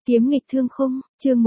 Kiếm nghịch thương khung, chương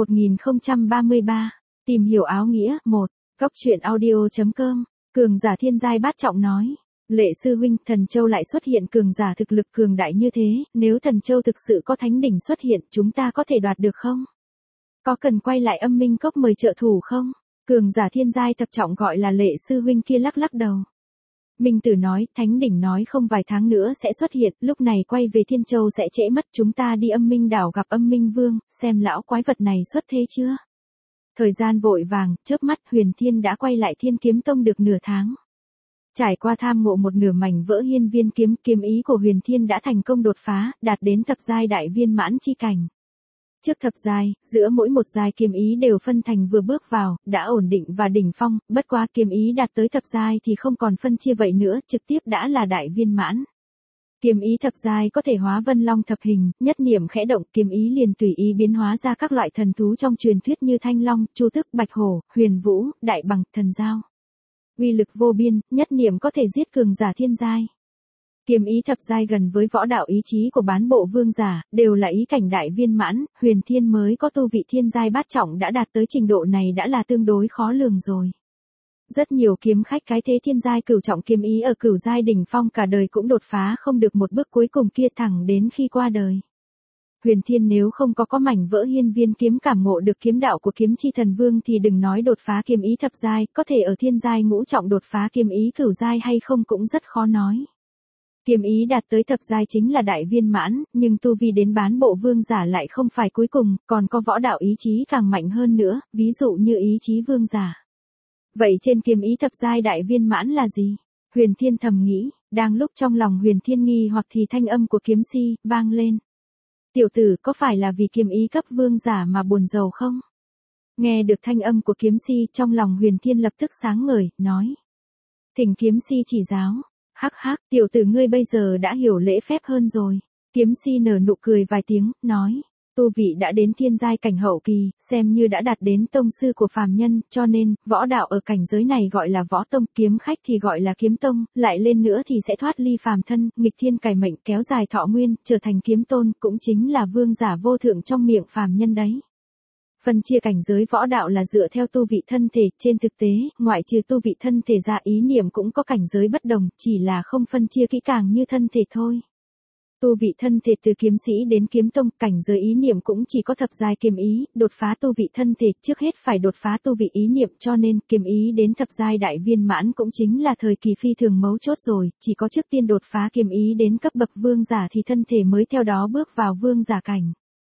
1033, tìm hiểu áo nghĩa, 1, góc truyện audio.com, cường giả thiên giai bát trọng nói. Lệ sư huynh, Thần Châu lại xuất hiện cường giả thực lực cường đại như thế, nếu Thần Châu thực sự có thánh đỉnh xuất hiện, chúng ta có thể đoạt được không? Có cần quay lại Âm Minh Cốc mời trợ thủ không? Cường giả thiên giai thập trọng gọi là Lệ sư huynh kia lắc lắc đầu. Minh Tử nói, thánh đỉnh nói không vài tháng nữa sẽ xuất hiện, lúc này quay về Thiên Châu sẽ trễ mất, chúng ta đi Âm Minh đảo gặp Âm Minh Vương, xem lão quái vật này xuất thế chưa. Thời gian vội vàng, chớp mắt Huyền Thiên đã quay lại Thiên Kiếm Tông được nửa tháng. Trải qua tham ngộ một nửa mảnh vỡ hiên viên kiếm, kiếm ý của Huyền Thiên đã thành công đột phá, đạt đến thập giai đại viên mãn chi cảnh. Trước thập giai, giữa mỗi một giai kiếm ý đều phân thành vừa bước vào, đã ổn định và đỉnh phong, bất quá kiếm ý đạt tới thập giai thì không còn phân chia vậy nữa, trực tiếp đã là đại viên mãn. Kiếm ý thập giai có thể hóa vân long thập hình, nhất niệm khẽ động, kiếm ý liền tùy ý biến hóa ra các loại thần thú trong truyền thuyết như thanh long, chu tước, bạch hổ, huyền vũ, đại bằng, thần giao. Uy lực vô biên, nhất niệm có thể giết cường giả thiên giai. Kiếm ý thập giai gần với võ đạo ý chí của bán bộ vương giả, đều là ý cảnh đại viên mãn, Huyền Thiên mới có tu vị thiên giai bát trọng đã đạt tới trình độ này đã là tương đối khó lường rồi. Rất nhiều kiếm khách cái thế thiên giai cửu trọng kiếm ý ở cửu giai đỉnh phong cả đời cũng đột phá không được một bước cuối cùng kia thẳng đến khi qua đời. Huyền Thiên nếu không có mảnh vỡ hiên viên kiếm cảm ngộ được kiếm đạo của kiếm chi thần vương thì đừng nói đột phá kiếm ý thập giai, có thể ở thiên giai ngũ trọng đột phá kiếm ý cửu giai hay không cũng rất khó nói. Kiếm ý đạt tới thập giai chính là đại viên mãn, nhưng tu vi đến bán bộ vương giả lại không phải cuối cùng, còn có võ đạo ý chí càng mạnh hơn nữa, ví dụ như ý chí vương giả. Vậy trên kiếm ý thập giai đại viên mãn là gì? Huyền Thiên thầm nghĩ, đang lúc trong lòng Huyền Thiên nghi hoặc thì thanh âm của kiếm si vang lên. Tiểu tử, có phải là vì kiếm ý cấp vương giả mà buồn rầu không? Nghe được thanh âm của kiếm si, trong lòng Huyền Thiên lập tức sáng ngời, nói. Thỉnh kiếm si chỉ giáo. Hắc hắc, tiểu tử ngươi bây giờ đã hiểu lễ phép hơn rồi. Kiếm si nở nụ cười vài tiếng, nói. Tu vị đã đến thiên giai cảnh hậu kỳ, xem như đã đạt đến tông sư của phàm nhân, cho nên, võ đạo ở cảnh giới này gọi là võ tông, kiếm khách thì gọi là kiếm tông, lại lên nữa thì sẽ thoát ly phàm thân, nghịch thiên cải mệnh, kéo dài thọ nguyên, trở thành kiếm tôn, cũng chính là vương giả vô thượng trong miệng phàm nhân đấy. Phân chia cảnh giới võ đạo là dựa theo tu vị thân thể, trên thực tế, ngoại trừ tu vị thân thể ra ý niệm cũng có cảnh giới bất đồng, chỉ là không phân chia kỹ càng như thân thể thôi. Tu vị thân thể từ kiếm sĩ đến kiếm tông, cảnh giới ý niệm cũng chỉ có thập giai kiếm ý, đột phá tu vị thân thể trước hết phải đột phá tu vị ý niệm, cho nên kiếm ý đến thập giai đại viên mãn cũng chính là thời kỳ phi thường mấu chốt rồi, chỉ có trước tiên đột phá kiếm ý đến cấp bậc vương giả thì thân thể mới theo đó bước vào vương giả cảnh.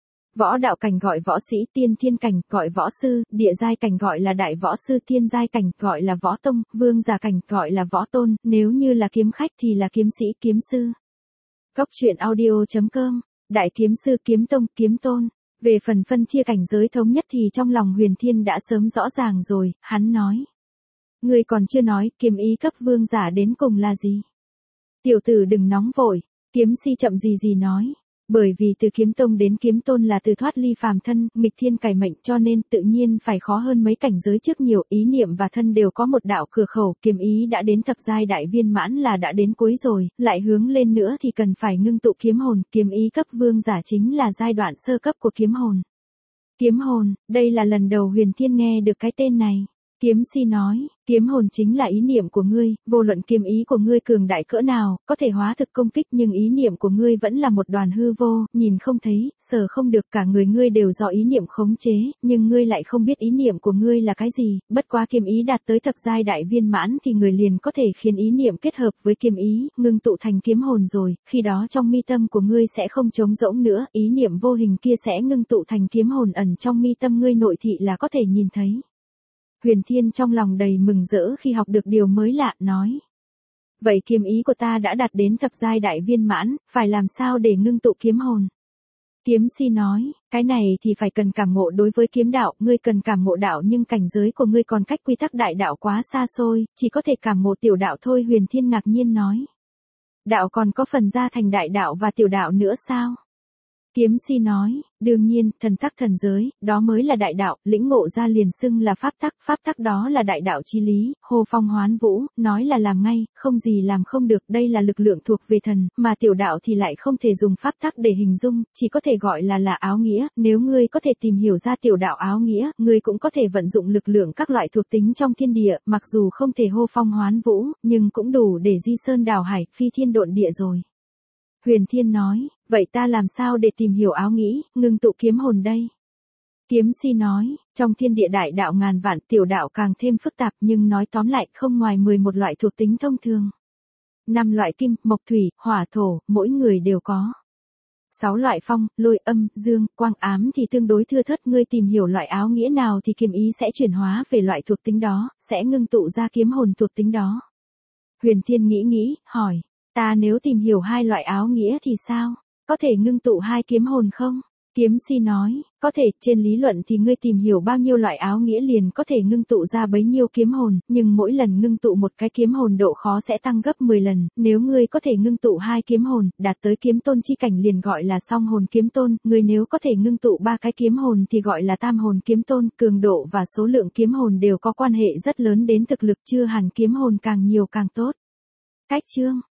Võ đạo cảnh gọi võ sĩ, tiên thiên cảnh gọi võ sư, địa giai cảnh gọi là đại võ sư, thiên giai cảnh gọi là võ tông, vương giả cảnh gọi là võ tôn, nếu như là kiếm khách thì là kiếm sĩ, kiếm sư. Góc truyện audio.com, đại kiếm sư, kiếm tông, kiếm tôn. Về phần phân chia cảnh giới thống nhất thì trong lòng Huyền Thiên đã sớm rõ ràng rồi, hắn nói. Ngươi còn chưa nói, kiếm ý cấp vương giả đến cùng là gì? Tiểu tử đừng nóng vội, kiếm si chậm gì nói. Bởi vì từ kiếm tông đến kiếm tôn là từ thoát ly phàm thân, nghịch thiên cải mệnh, cho nên tự nhiên phải khó hơn mấy cảnh giới trước nhiều, ý niệm và thân đều có một đạo cửa khẩu, kiếm ý đã đến thập giai đại viên mãn là đã đến cuối rồi, lại hướng lên nữa thì cần phải ngưng tụ kiếm hồn, kiếm ý cấp vương giả chính là giai đoạn sơ cấp của kiếm hồn. Kiếm hồn, đây là lần đầu Huyền Thiên nghe được cái tên này. Kiếm si nói, kiếm hồn chính là ý niệm của ngươi, vô luận kiếm ý của ngươi cường đại cỡ nào, có thể hóa thực công kích nhưng ý niệm của ngươi vẫn là một đoàn hư vô, nhìn không thấy, sờ không được, cả người ngươi đều do ý niệm khống chế, nhưng ngươi lại không biết ý niệm của ngươi là cái gì, bất quá kiếm ý đạt tới thập giai đại viên mãn thì người liền có thể khiến ý niệm kết hợp với kiếm ý, ngưng tụ thành kiếm hồn rồi, khi đó trong mi tâm của ngươi sẽ không trống rỗng nữa, ý niệm vô hình kia sẽ ngưng tụ thành kiếm hồn ẩn trong mi tâm ngươi nội thị là có thể nhìn thấy. Huyền Thiên trong lòng đầy mừng rỡ khi học được điều mới lạ, nói. Vậy kiếm ý của ta đã đạt đến thập giai đại viên mãn, phải làm sao để ngưng tụ kiếm hồn? Kiếm si nói, cái này thì phải cần cảm ngộ đối với kiếm đạo, ngươi cần cảm ngộ đạo nhưng cảnh giới của ngươi còn cách quy tắc đại đạo quá xa xôi, chỉ có thể cảm ngộ tiểu đạo thôi. Huyền Thiên ngạc nhiên nói. Đạo còn có phần ra thành đại đạo và tiểu đạo nữa sao? Kiếm si nói, đương nhiên, thần tắc thần giới, đó mới là đại đạo, lĩnh ngộ ra liền xưng là pháp tắc đó là đại đạo chí lý, hô phong hoán vũ, nói là làm ngay, không gì làm không được, đây là lực lượng thuộc về thần, mà tiểu đạo thì lại không thể dùng pháp tắc để hình dung, chỉ có thể gọi là áo nghĩa, nếu ngươi có thể tìm hiểu ra tiểu đạo áo nghĩa, ngươi cũng có thể vận dụng lực lượng các loại thuộc tính trong thiên địa, mặc dù không thể hô phong hoán vũ, nhưng cũng đủ để di sơn đào hải, phi thiên độn địa rồi. Huyền Thiên nói, vậy ta làm sao để tìm hiểu áo nghĩ, ngưng tụ kiếm hồn đây? Kiếm si nói, trong thiên địa đại đạo ngàn vạn tiểu đạo càng thêm phức tạp nhưng nói tóm lại không ngoài 11 loại thuộc tính thông thường. 5 loại kim, mộc thủy, hỏa thổ, mỗi người đều có. 6 loại phong, lôi âm, dương, quang ám thì tương đối thưa thớt, ngươi tìm hiểu loại áo nghĩa nào thì kiếm ý sẽ chuyển hóa về loại thuộc tính đó, sẽ ngưng tụ ra kiếm hồn thuộc tính đó. Huyền Thiên nghĩ, hỏi. Ta nếu tìm hiểu 2 loại áo nghĩa thì sao? Có thể ngưng tụ 2 kiếm hồn không? Kiếm si nói, có thể, trên lý luận thì ngươi tìm hiểu bao nhiêu loại áo nghĩa liền có thể ngưng tụ ra bấy nhiêu kiếm hồn, nhưng mỗi lần ngưng tụ một cái kiếm hồn độ khó sẽ tăng gấp 10 lần, nếu ngươi có thể ngưng tụ 2 kiếm hồn, đạt tới kiếm tôn chi cảnh liền gọi là song hồn kiếm tôn, ngươi nếu có thể ngưng tụ 3 cái kiếm hồn thì gọi là tam hồn kiếm tôn, cường độ và số lượng kiếm hồn đều có quan hệ rất lớn đến thực lực, chưa hẳn kiếm hồn càng nhiều càng tốt. Cách chương